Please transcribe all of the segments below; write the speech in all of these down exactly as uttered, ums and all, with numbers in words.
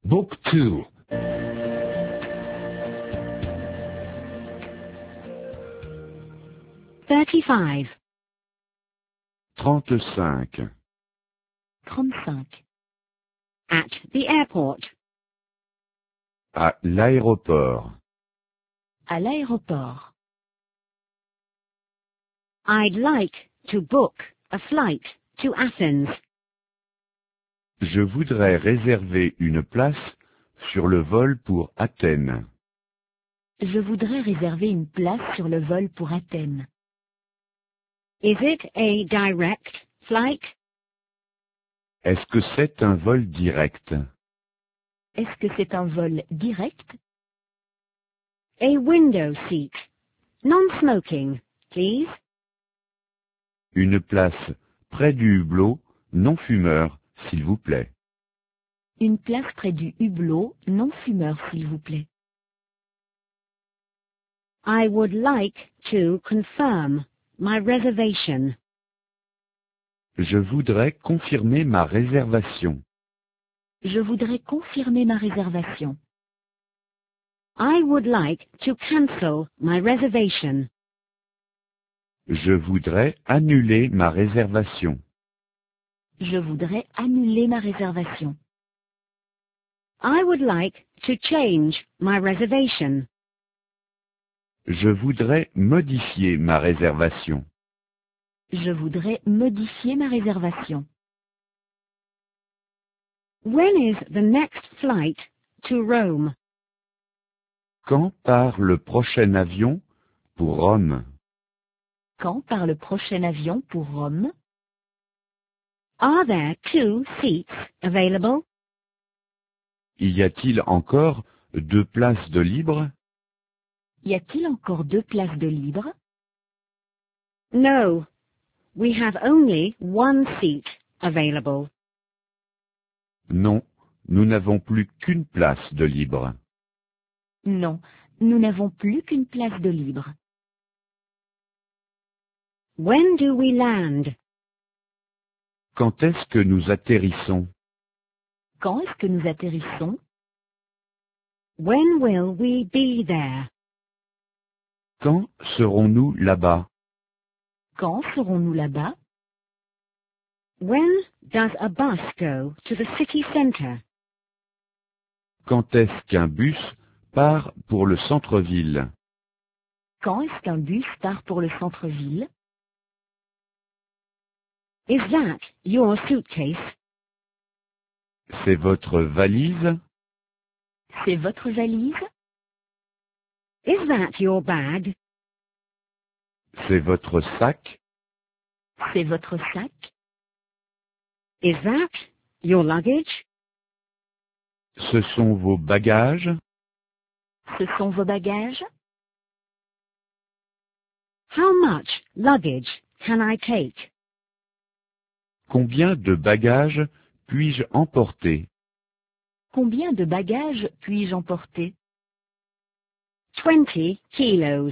Book two. thirty-five. trente-cinq. trente-cinq. At the airport. À l'aéroport. À l'aéroport. I'd like to book a flight to Athens. Je voudrais réserver une place sur le vol pour Athènes. Je voudrais réserver une place sur le vol pour Athènes. Is it a direct flight? Est-ce que c'est un vol direct? Est-ce que c'est un vol direct? A window seat. Non-smoking, please. Une place près du hublot, non fumeur, s'il vous plaît. Une place près du hublot, non-fumeur, s'il vous plaît. I would like to confirm my reservation. Je voudrais confirmer ma réservation. Je voudrais confirmer ma réservation. I would like to cancel my reservation. Je voudrais annuler ma réservation. Je voudrais annuler ma réservation. I would like to change my reservation. Je voudrais modifier ma réservation. Je voudrais modifier ma réservation. When is the next flight to Rome? Quand part le prochain avion pour Rome? Quand part le prochain avion pour Rome? Are there two seats available? Y a-t-il encore deux places de libre? Y a-t-il encore deux places de libre? No, we have only one seat available. Non, nous n'avons plus qu'une place de libre. Non, nous n'avons plus qu'une place de libre. When do we land? Quand est-ce que nous atterrissons? Quand est-ce que nous atterrissons? When will we be there? Quand serons-nous là-bas? Quand serons-nous là-bas? When does a bus go to the city center? Quand est-ce qu'un bus part pour le centre-ville? Quand est-ce qu'un bus part pour le centre-ville? Is that your suitcase? C'est votre valise? C'est votre valise? Is that your bag? C'est votre sac? C'est votre sac? Is that your luggage? Ce sont vos bagages? Ce sont vos bagages? How much luggage can I take? Combien de bagages puis-je emporter? Combien de bagages puis-je emporter? Twenty kilos.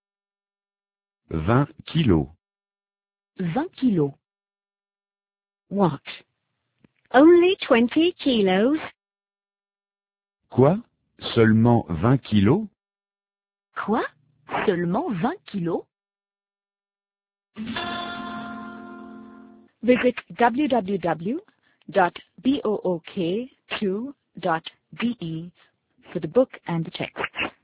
Vingt kilos. Vingt kilos. What? Only twenty kilos? Quoi? Seulement vingt kilos? Quoi? Seulement vingt kilos? Visit w w w dot book two dot d e for the book and the text.